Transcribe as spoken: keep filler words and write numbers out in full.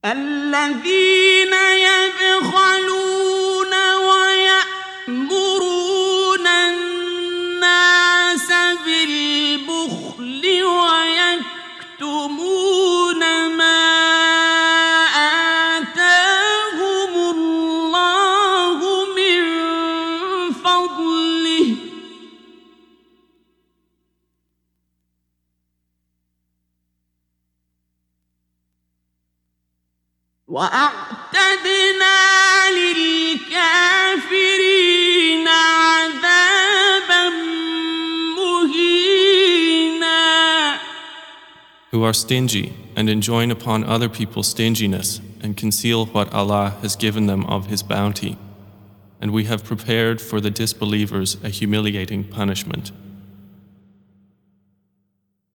الذين يبخلون ويأمرون الناس بالبخل ويكتمون ما آتاهم الله من فضله وأعتدنا للكافرين عذابا مهينا. Who are stingy and enjoin upon other people stinginess and conceal what Allah has given them of His bounty. And we have prepared for the disbelievers a humiliating punishment.